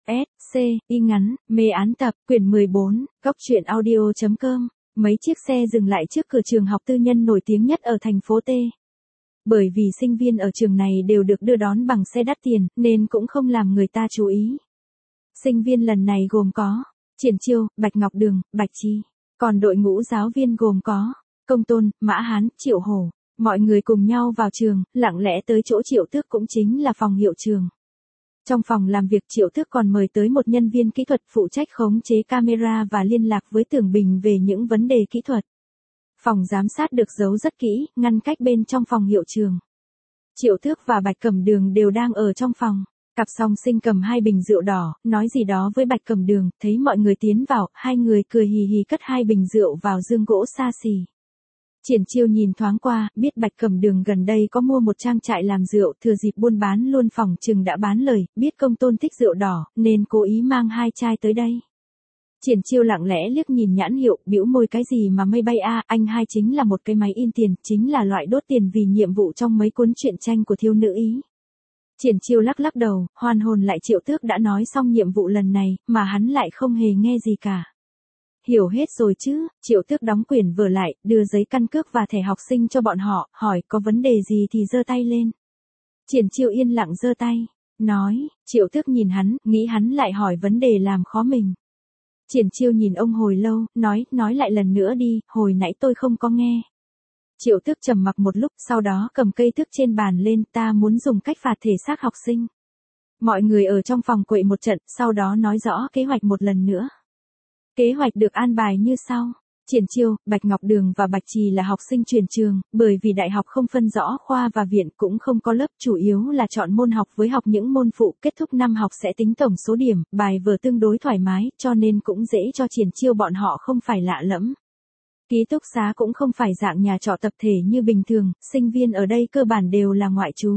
S, C, y ngắn, mê án tập, quyển 14, góc truyện audio.com. Mấy chiếc xe dừng lại trước cửa trường học tư nhân nổi tiếng nhất ở thành phố T. Bởi vì sinh viên ở trường này đều được đưa đón bằng xe đắt tiền, nên cũng không làm người ta chú ý. Sinh viên lần này gồm có Triển Chiêu, Bạch Ngọc Đường, Bạch Trì. Còn đội ngũ giáo viên gồm có Công Tôn, Mã Hán, Triệu Hổ. Mọi người cùng nhau vào trường, lặng lẽ tới chỗ Triệu Tước, cũng chính là phòng hiệu trường. Trong phòng làm việc, Triệu Tước còn mời tới một nhân viên kỹ thuật phụ trách khống chế camera và liên lạc với Tưởng Bình về những vấn đề kỹ thuật. Phòng giám sát được giấu rất kỹ, ngăn cách bên trong phòng hiệu trường. Triệu Tước và Bạch Cẩm Đường đều đang ở trong phòng. Cặp song sinh cầm 2 bình rượu đỏ, nói gì đó với Bạch Cẩm Đường, thấy mọi người tiến vào, hai người cười hì hì cất 2 bình rượu vào dương gỗ xa xỉ. Triển Chiêu nhìn thoáng qua, biết Bạch Cẩm Đường gần đây có mua một trang trại làm rượu, thừa dịp buôn bán luôn phòng chừng đã bán lời, biết Công Tôn thích rượu đỏ, nên cố ý mang 2 chai tới đây. Triển Chiêu lặng lẽ liếc nhìn nhãn hiệu, bĩu môi, cái gì mà mây bay a, anh hai chính là một cái máy in tiền, chính là loại đốt tiền vì nhiệm vụ trong mấy cuốn truyện tranh của thiếu nữ ý. Triển Chiêu lắc lắc đầu, hoàn hồn lại Triệu Tước đã nói xong nhiệm vụ lần này, mà hắn lại không hề nghe gì cả. Hiểu hết rồi chứ, Triệu Tước đóng quyển vở lại, đưa giấy căn cước và thẻ học sinh cho bọn họ, hỏi có vấn đề gì thì giơ tay lên. Triển Chiêu yên lặng giơ tay, nói, Triệu Tước nhìn hắn, nghĩ hắn lại hỏi vấn đề làm khó mình. Triển Chiêu nhìn ông hồi lâu, nói lại lần nữa đi, hồi nãy tôi không có nghe. Triệu Tước trầm mặc một lúc, sau đó cầm cây thước trên bàn lên, ta muốn dùng cách phạt thể xác học sinh. Mọi người ở trong phòng quậy một trận, sau đó nói rõ kế hoạch một lần nữa. Kế hoạch được an bài như sau. Triển Chiêu, Bạch Ngọc Đường và Bạch Trì là học sinh chuyển trường, bởi vì đại học không phân rõ khoa và viện, cũng không có lớp, chủ yếu là chọn môn học với học những môn phụ, kết thúc năm học sẽ tính tổng số điểm, bài vở tương đối thoải mái, cho nên cũng dễ cho Triển Chiêu bọn họ không phải lạ lẫm. Ký túc xá cũng không phải dạng nhà trọ tập thể như bình thường, sinh viên ở đây cơ bản đều là ngoại trú.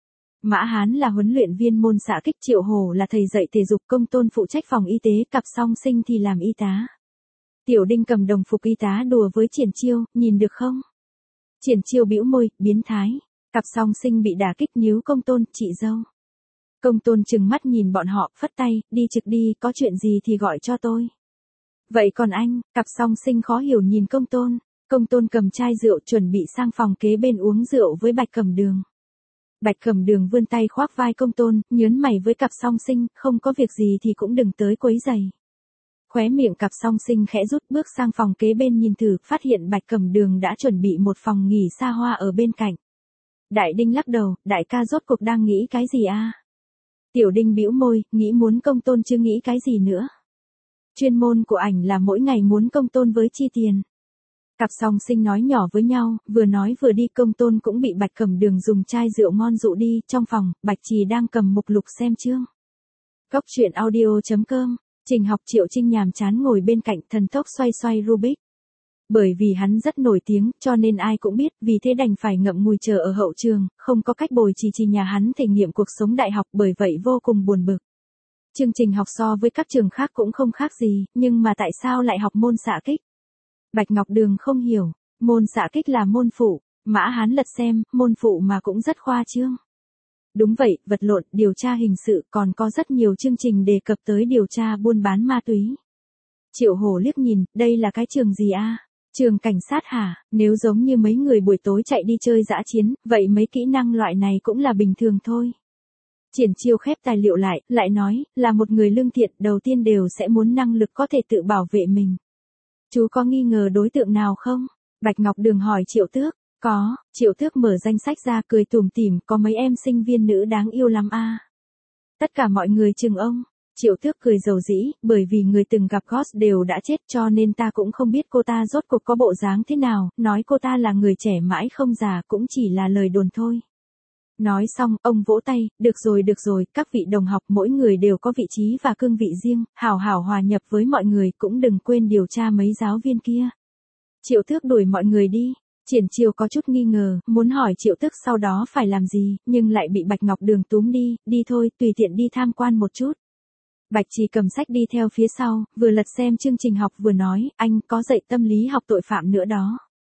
Mã Hán là huấn luyện viên môn xạ kích, Triệu Hổ là thầy dạy thể dục, Công Tôn phụ trách phòng y tế, cặp song sinh thì làm y tá. Tiểu Đinh cầm đồng phục y tá đùa với Triển Chiêu, nhìn được không? Triển Chiêu bĩu môi, biến thái. Cặp song sinh bị đả kích, níu Công Tôn, chị dâu. Công Tôn trừng mắt nhìn bọn họ, phất tay, đi trực đi, có chuyện gì thì gọi cho tôi. Vậy còn anh? Cặp song sinh khó hiểu nhìn Công Tôn. Công Tôn cầm chai rượu chuẩn bị sang phòng kế bên uống rượu với Bạch Cẩm Đường. Bạch Cẩm Đường vươn tay khoác vai Công Tôn, nhớn mày với cặp song sinh, không có việc gì thì cũng đừng tới quấy rầy. Khóe miệng cặp song sinh khẽ rút, bước sang phòng kế bên nhìn thử, phát hiện Bạch Cẩm Đường đã chuẩn bị một phòng nghỉ xa hoa ở bên cạnh. Đại Đinh lắc đầu, đại ca rốt cuộc đang nghĩ cái gì a? Tiểu Đinh bĩu môi, nghĩ muốn Công Tôn chứ nghĩ cái gì nữa. Chuyên môn của ảnh là mỗi ngày muốn Công Tôn với chi tiền. Cặp song sinh nói nhỏ với nhau, vừa nói vừa đi. Công Tôn cũng bị Bạch Cẩm Đường dùng chai rượu ngon dụ đi. Trong phòng, Bạch Trì đang cầm mục lục xem chương. Góc truyện audio.com. Trình Học Triệu Trinh nhàm chán ngồi bên cạnh, thần tốc xoay xoay Rubik. Bởi vì hắn rất nổi tiếng, cho nên ai cũng biết, vì thế đành phải ngậm ngùi chờ ở hậu trường, không có cách bồi Trì nhà hắn thể nghiệm cuộc sống đại học, bởi vậy vô cùng buồn bực. Chương trình học so với các trường khác cũng không khác gì, nhưng mà tại sao lại học môn xạ kích? Bạch Ngọc Đường không hiểu, môn xạ kích là môn phụ. Mã Hán lật xem, môn phụ mà cũng rất khoa trương. Đúng vậy, vật lộn, điều tra hình sự, còn có rất nhiều chương trình đề cập tới điều tra buôn bán ma túy. Triệu Hổ liếc nhìn, đây là cái trường gì a? Trường cảnh sát hả? Nếu giống như mấy người buổi tối chạy đi chơi dã chiến, vậy mấy kỹ năng loại này cũng là bình thường thôi. Triển Chiêu khép tài liệu lại nói, là một người lương thiện, đầu tiên đều sẽ muốn năng lực có thể tự bảo vệ mình. Chú có nghi ngờ đối tượng nào không? Bạch Ngọc Đường hỏi Triệu Tước. Có. Triệu Tước mở danh sách ra, cười tủm tỉm, có mấy em sinh viên nữ đáng yêu lắm a. Tất cả mọi người chừng ông. Triệu Tước cười dầu dĩ, bởi vì người từng gặp Ghost đều đã chết, cho nên ta cũng không biết cô ta rốt cuộc có bộ dáng thế nào, nói cô ta là người trẻ mãi không già cũng chỉ là lời đồn thôi. Nói xong, ông vỗ tay, được rồi, các vị đồng học mỗi người đều có vị trí và cương vị riêng, hảo hảo hòa nhập với mọi người, cũng đừng quên điều tra mấy giáo viên kia. Triệu Tước đuổi mọi người đi. Triển Chiêu có chút nghi ngờ, muốn hỏi Triệu Tước sau đó phải làm gì, nhưng lại bị Bạch Ngọc Đường túm đi thôi, tùy tiện đi tham quan một chút. Bạch Trì cầm sách đi theo phía sau, vừa lật xem chương trình học vừa nói, anh có dạy tâm lý học tội phạm nữa đó.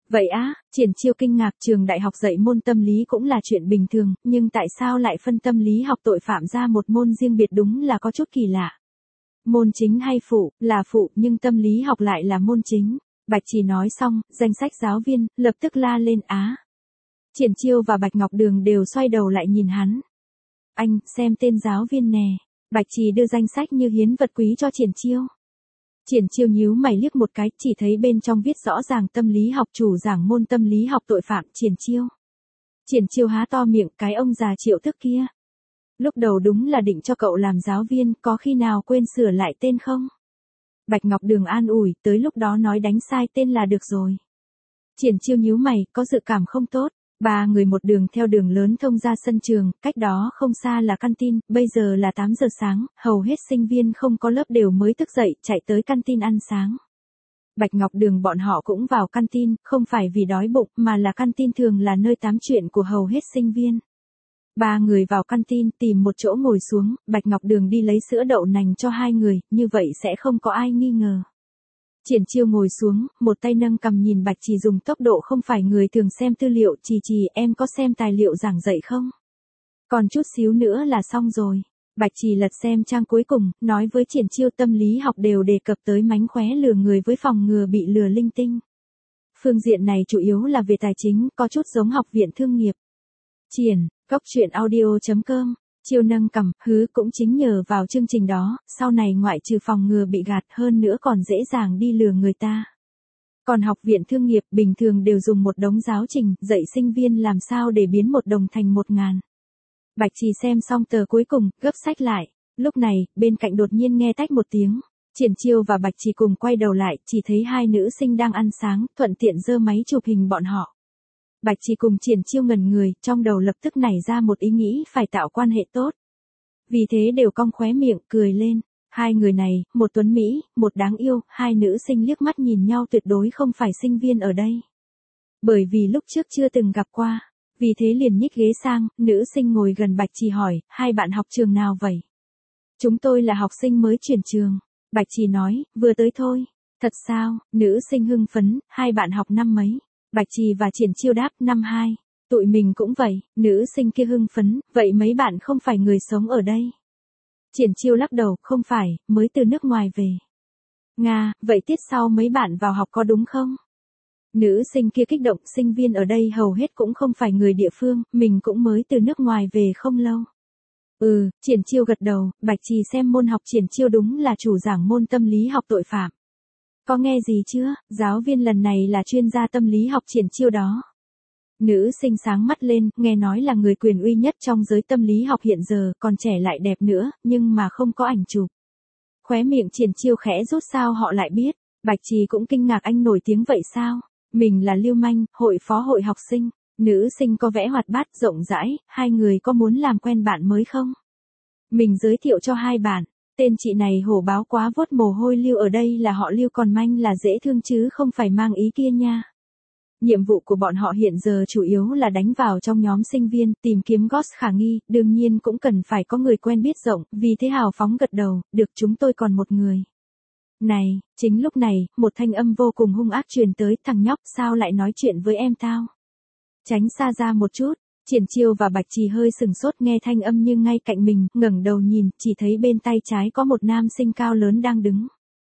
Vậy á, Triển Chiêu kinh ngạc, trường đại học dạy môn tâm lý cũng là chuyện bình thường, nhưng tại sao lại phân tâm lý học tội phạm ra một môn riêng biệt, đúng là có chút kỳ lạ. Môn chính hay phụ, là phụ nhưng tâm lý học lại là môn chính. Bạch Trì nói xong, danh sách giáo viên, lập tức la lên á. Triển Chiêu và Bạch Ngọc Đường đều xoay đầu lại nhìn hắn. Anh, xem tên giáo viên nè. Bạch Trì đưa danh sách như hiến vật quý cho Triển Chiêu. Triển Chiêu nhíu mày liếc một cái, chỉ thấy bên trong viết rõ ràng tâm lý học, chủ giảng môn tâm lý học tội phạm, Triển Chiêu. Triển Chiêu há to miệng, cái ông già Triệu Thức kia. Lúc đầu đúng là định cho cậu làm giáo viên, có khi nào quên sửa lại tên không? Bạch Ngọc Đường an ủi, tới lúc đó nói đánh sai tên là được rồi. Triển Chiêu nhíu mày, có dự cảm không tốt. Ba người một đường theo đường lớn thông ra sân trường, cách đó không xa là căn tin, bây giờ là 8 giờ sáng, hầu hết sinh viên không có lớp đều mới thức dậy, chạy tới căn tin ăn sáng. Bạch Ngọc Đường bọn họ cũng vào căn tin, không phải vì đói bụng, mà là căn tin thường là nơi tám chuyện của hầu hết sinh viên. Ba người vào căn tin tìm một chỗ ngồi xuống, Bạch Ngọc Đường đi lấy sữa đậu nành cho hai người, như vậy sẽ không có ai nghi ngờ. Triển Chiêu ngồi xuống, một tay nâng cằm nhìn Bạch Trì dùng tốc độ không phải người thường xem tư liệu, Trì em có xem tài liệu giảng dạy không? Còn chút xíu nữa là xong rồi. Bạch Trì lật xem trang cuối cùng, nói với Triển Chiêu tâm lý học đều đề cập tới mánh khóe lừa người với phòng ngừa bị lừa linh tinh. Phương diện này chủ yếu là về tài chính, có chút giống học viện thương nghiệp. Triển, góc chuyện audio.com. Chiêu nâng cằm, cũng chính nhờ vào chương trình đó, sau này ngoại trừ phòng ngừa bị gạt hơn nữa còn dễ dàng đi lừa người ta. Còn học viện thương nghiệp bình thường đều dùng một đống giáo trình, dạy sinh viên làm sao để biến 1 đồng thành 1.000. Bạch Trì xem xong tờ cuối cùng, gấp sách lại. Lúc này, bên cạnh đột nhiên nghe tách một tiếng. Triển Chiêu và Bạch Trì cùng quay đầu lại, chỉ thấy hai nữ sinh đang ăn sáng, thuận tiện giơ máy chụp hình bọn họ. Bạch Trì cùng Triển Chiêu ngẩn người, trong đầu lập tức nảy ra một ý nghĩ phải tạo quan hệ tốt. Vì thế đều cong khóe miệng, cười lên. Hai người này, một tuấn Mỹ, một đáng yêu, hai nữ sinh liếc mắt nhìn nhau tuyệt đối không phải sinh viên ở đây. Bởi vì lúc trước chưa từng gặp qua, vì thế liền nhích ghế sang, nữ sinh ngồi gần Bạch Trì hỏi, hai bạn học trường nào vậy? Chúng tôi là học sinh mới chuyển trường. Bạch Trì nói, vừa tới thôi. Thật sao? Nữ sinh hưng phấn, hai bạn học năm mấy? Bạch Trì và Triển Chiêu đáp, năm 2. Tụi mình cũng vậy. Nữ sinh kia hưng phấn, vậy mấy bạn không phải người sống ở đây? Triển Chiêu lắc đầu, không phải, mới từ nước ngoài về. Nga, vậy tiết sau mấy bạn vào học có đúng không? Nữ sinh kia kích động, sinh viên ở đây hầu hết cũng không phải người địa phương, mình cũng mới từ nước ngoài về không lâu. Triển Chiêu gật đầu, Bạch Trì xem môn học Triển Chiêu đúng là chủ giảng môn tâm lý học tội phạm. Có nghe gì chưa, giáo viên lần này là chuyên gia tâm lý học Triển Chiêu đó. Nữ sinh sáng mắt lên, nghe nói là người quyền uy nhất trong giới tâm lý học hiện giờ, còn trẻ lại đẹp nữa, nhưng mà không có ảnh chụp. Khóe miệng Triển Chiêu khẽ rút, sao họ lại biết? Bạch Trì cũng kinh ngạc, anh nổi tiếng vậy sao? Mình là Lưu Manh, hội phó hội học sinh. Nữ sinh có vẻ hoạt bát, rộng rãi, hai người có muốn làm quen bạn mới không? Mình giới thiệu cho hai bạn. Tên chị này hổ báo quá, vốt mồ hôi. Lưu ở đây là họ Lưu, còn Manh là dễ thương chứ không phải mang ý kia nha. Nhiệm vụ của bọn họ hiện giờ chủ yếu là đánh vào trong nhóm sinh viên, tìm kiếm ghost khả nghi, đương nhiên cũng cần phải có người quen biết rộng, vì thế hào phóng gật đầu, được, chúng tôi còn một người. Này, chính lúc này, một thanh âm vô cùng hung ác truyền tới, thằng nhóc, sao lại nói chuyện với em tao? Tránh xa ra một chút. Triển Chiêu và Bạch Trì hơi sừng sốt nghe thanh âm nhưng ngay cạnh mình, ngẩng đầu nhìn, chỉ thấy bên tay trái có một nam sinh cao lớn đang đứng.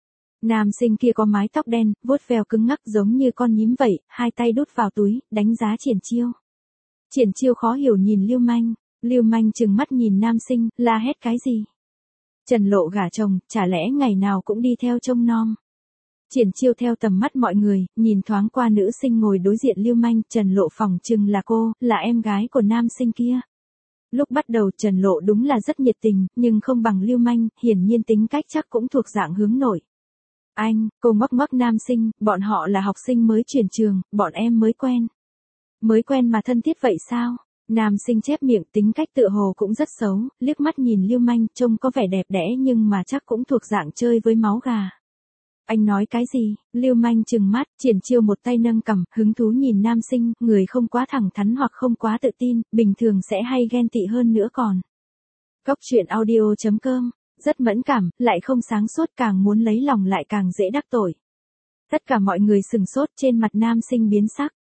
Nam sinh kia có mái tóc đen, vuốt veo cứng ngắc giống như con nhím vậy, hai tay đút vào túi, đánh giá Triển Chiêu. Triển Chiêu khó hiểu nhìn Lưu Manh. Lưu Manh trừng mắt nhìn nam sinh, la hét cái gì? Trần Lộ gả chồng, chả lẽ ngày nào cũng đi theo trông nom? Triển Chiêu theo tầm mắt mọi người, nhìn thoáng qua nữ sinh ngồi đối diện Lưu Manh, Trần Lộ phỏng chừng là cô, là em gái của nam sinh kia. Lúc bắt đầu Trần Lộ đúng là rất nhiệt tình, nhưng không bằng Lưu Manh, hiển nhiên tính cách chắc cũng thuộc dạng hướng nội. Anh, cô ngoắc ngoắc nam sinh, bọn họ là học sinh mới chuyển trường, bọn em mới quen. Mới quen mà thân thiết vậy sao? Nam sinh chép miệng, tính cách tựa hồ cũng rất xấu, liếc mắt nhìn Lưu Manh, trông có vẻ đẹp đẽ nhưng mà chắc cũng thuộc dạng chơi với máu gà. Anh nói cái gì? Lưu Manh trừng mắt, Triển Chiêu một tay nâng cằm, hứng thú nhìn nam sinh, người không quá thẳng thắn hoặc không quá tự tin, bình thường sẽ hay ghen tị hơn nữa còn. Góc chuyện audio.com, rất mẫn cảm, lại không sáng suốt, càng muốn lấy lòng lại càng dễ đắc tội. Tất cả mọi người sừng sốt, trên mặt nam sinh biến sắc.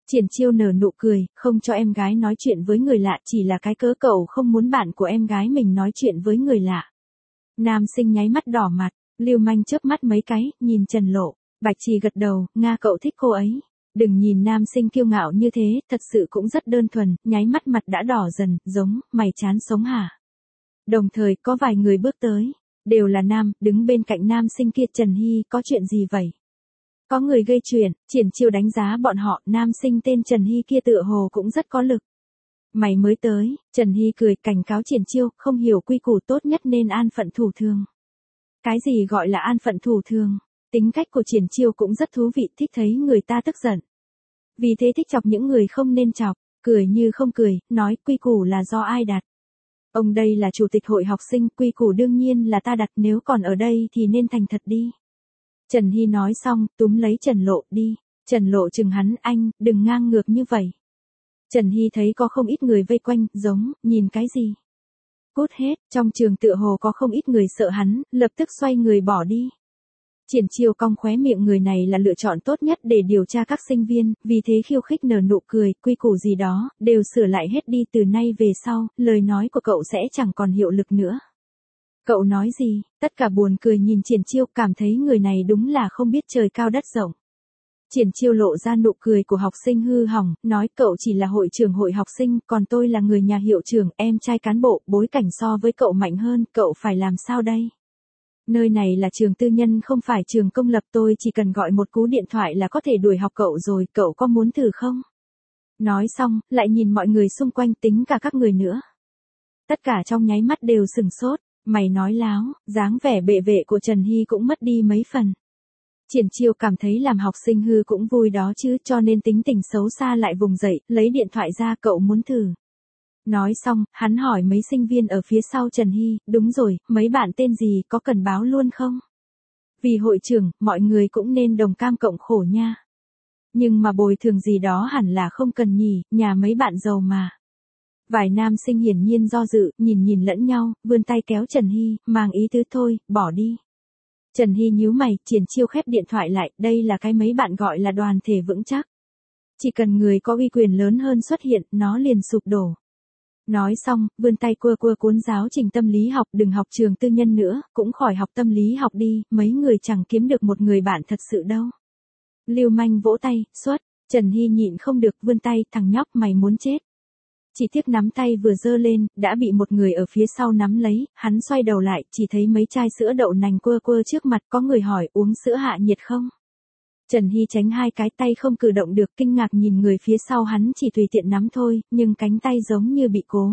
Triển Chiêu nở nụ cười, không cho em gái nói chuyện với người lạ chỉ là cái cớ cậu không muốn bạn của em gái mình nói chuyện với người lạ. Nam sinh nháy mắt đỏ mặt, lưu manh chớp mắt mấy cái, nhìn Trần Lộ. Bạch Trì gật đầu, Nga cậu thích cô ấy. Đừng nhìn nam sinh kiêu ngạo như thế, thật sự cũng rất đơn thuần, nháy mắt mặt đã đỏ dần, giống, mày chán sống hả? Đồng thời có vài người bước tới, đều là nam, đứng bên cạnh nam sinh kia. Trần Hy, có chuyện gì vậy? Có người gây chuyện. Triển Chiêu đánh giá bọn họ, nam sinh tên Trần Hy kia tựa hồ cũng rất có lực. Mày mới tới. Trần Hy cười, cảnh cáo Triển Chiêu, không hiểu quy củ tốt nhất nên an phận thủ thường. Cái gì gọi là an phận thủ thường? Tính cách của Triển Chiêu cũng rất thú vị, thích thấy người ta tức giận. Vì thế thích chọc những người không nên chọc, cười như không cười, nói quy củ là do ai đặt. Ông đây là chủ tịch hội học sinh, quy củ đương nhiên là ta đặt, nếu còn ở đây thì nên thành thật đi. Trần Hy nói xong, túm lấy Trần Lộ đi. Trần Lộ chừng hắn, anh, đừng ngang ngược như vậy. Trần Hy thấy có không ít người vây quanh, giống, nhìn cái gì? Cút hết, trong trường tựa hồ có không ít người sợ hắn, lập tức xoay người bỏ đi. Triển Chiêu cong khóe miệng, người này là lựa chọn tốt nhất để điều tra các sinh viên, vì thế khiêu khích nở nụ cười, quy củ gì đó, đều sửa lại hết đi, từ nay về sau, lời nói của cậu sẽ chẳng còn hiệu lực nữa. Cậu nói gì? Tất cả buồn cười nhìn Triển Chiêu, cảm thấy người này đúng là không biết trời cao đất rộng. Triển Chiêu lộ ra nụ cười của học sinh hư hỏng, nói cậu chỉ là hội trưởng hội học sinh, còn tôi là người nhà hiệu trưởng, em trai cán bộ, bối cảnh so với cậu mạnh hơn, cậu phải làm sao đây? Nơi này là trường tư nhân không phải trường công lập, tôi chỉ cần gọi một cú điện thoại là có thể đuổi học cậu rồi, cậu có muốn thử không? Nói xong, lại nhìn mọi người xung quanh, tính cả các người nữa. Tất cả trong nháy mắt đều sừng sốt, mày nói láo, dáng vẻ bệ vệ của Trần Hy cũng mất đi mấy phần. Triển Chiêu cảm thấy làm học sinh hư cũng vui đó chứ, cho nên tính tình xấu xa lại vùng dậy, lấy điện thoại ra, cậu muốn thử. Nói xong, hắn hỏi mấy sinh viên ở phía sau Trần Hy, đúng rồi, mấy bạn tên gì, có cần báo luôn không? Vì hội trưởng, mọi người cũng nên đồng cam cộng khổ nha. Nhưng mà bồi thường gì đó hẳn là không cần nhỉ, nhà mấy bạn giàu mà. Vài nam sinh hiển nhiên do dự, nhìn lẫn nhau, vươn tay kéo Trần Hy, mang ý tứ thôi, bỏ đi. Trần Hy nhíu mày, Triển Chiêu khép điện thoại lại, đây là cái mấy bạn gọi là đoàn thể vững chắc. Chỉ cần người có uy quyền lớn hơn xuất hiện, nó liền sụp đổ. Nói xong, vươn tay cua cuốn giáo trình tâm lý học, đừng học trường tư nhân nữa, cũng khỏi học tâm lý học đi, mấy người chẳng kiếm được một người bạn thật sự đâu. Lưu manh vỗ tay, xuất, Trần Hy nhịn không được vươn tay, thằng nhóc mày muốn chết. Chỉ tiếc nắm tay vừa giơ lên, đã bị một người ở phía sau nắm lấy, hắn xoay đầu lại, chỉ thấy mấy chai sữa đậu nành quơ trước mặt, có người hỏi uống sữa hạ nhiệt không? Trần Hy tránh hai cái tay không cử động được, kinh ngạc nhìn người phía sau, hắn chỉ tùy tiện nắm thôi, nhưng cánh tay giống như bị cố.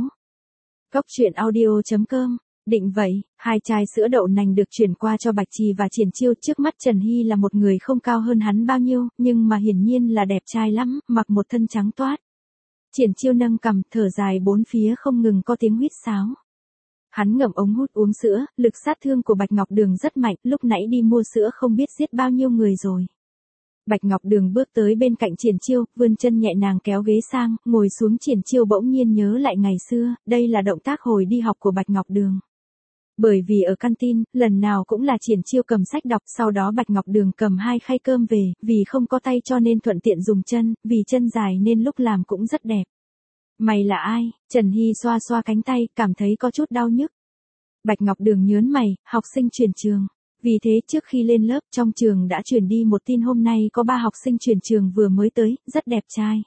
Cốc truyện audio.com, định vậy, hai chai sữa đậu nành được chuyển qua cho Bạch Trì và Triển Chiêu. Trước mắt Trần Hy là một người không cao hơn hắn bao nhiêu, nhưng mà hiển nhiên là đẹp trai lắm, mặc một thân trắng toát. Triển Chiêu nâng cằm, thở dài, bốn phía không ngừng có tiếng huýt sáo. Hắn ngậm ống hút uống sữa, lực sát thương của Bạch Ngọc Đường rất mạnh, lúc nãy đi mua sữa không biết giết bao nhiêu người rồi. Bạch Ngọc Đường bước tới bên cạnh Triển Chiêu, vươn chân nhẹ nàng kéo ghế sang, ngồi xuống. Triển Chiêu bỗng nhiên nhớ lại ngày xưa, đây là động tác hồi đi học của Bạch Ngọc Đường. Bởi vì ở canteen, lần nào cũng là Triển Chiêu cầm sách đọc, sau đó Bạch Ngọc Đường cầm hai khay cơm về, vì không có tay cho nên thuận tiện dùng chân, vì chân dài nên lúc làm cũng rất đẹp. Mày là ai? Trần Hy xoa xoa cánh tay, cảm thấy có chút đau nhức. Bạch Ngọc Đường nhớn mày, học sinh chuyển trường. Vì thế trước khi lên lớp, trong trường đã truyền đi một tin hôm nay có 3 học sinh chuyển trường vừa mới tới, rất đẹp trai.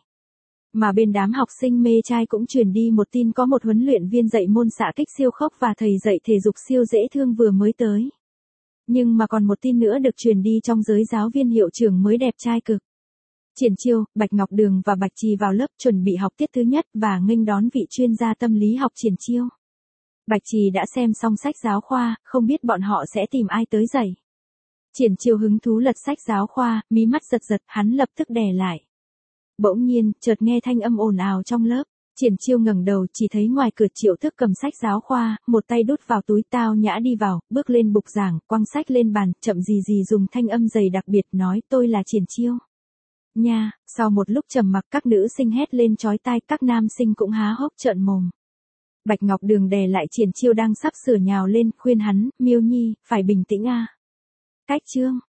Mà bên đám học sinh mê trai cũng truyền đi một tin có một huấn luyện viên dạy môn xạ kích siêu khốc và thầy dạy thể dục siêu dễ thương vừa mới tới. Nhưng mà còn một tin nữa được truyền đi trong giới giáo viên hiệu trưởng mới đẹp trai cực. Triển Chiêu, Bạch Ngọc Đường và Bạch Trì vào lớp chuẩn bị học tiết thứ nhất và nghênh đón vị chuyên gia tâm lý học Triển Chiêu. Bạch Trì đã xem xong sách giáo khoa, không biết bọn họ sẽ tìm ai tới dạy. Triển Chiêu hứng thú lật sách giáo khoa, mí mắt giật, hắn lập tức đè lại. Bỗng nhiên, chợt nghe thanh âm ồn ào trong lớp. Triển Chiêu ngẩng đầu, chỉ thấy ngoài cửa Triệu Thức cầm sách giáo khoa, một tay đút vào túi, tao nhã đi vào, bước lên bục giảng, quăng sách lên bàn, chậm gì dùng thanh âm dày đặc biệt nói, tôi là Triển Chiêu. Nha, sau một lúc trầm mặc, các nữ sinh hét lên chói tai, các nam sinh cũng há hốc trợn mồm. Bạch Ngọc Đường đè lại Triển Chiêu đang sắp sửa nhào lên, khuyên hắn, Miêu Nhi, phải bình tĩnh a. Cách chương.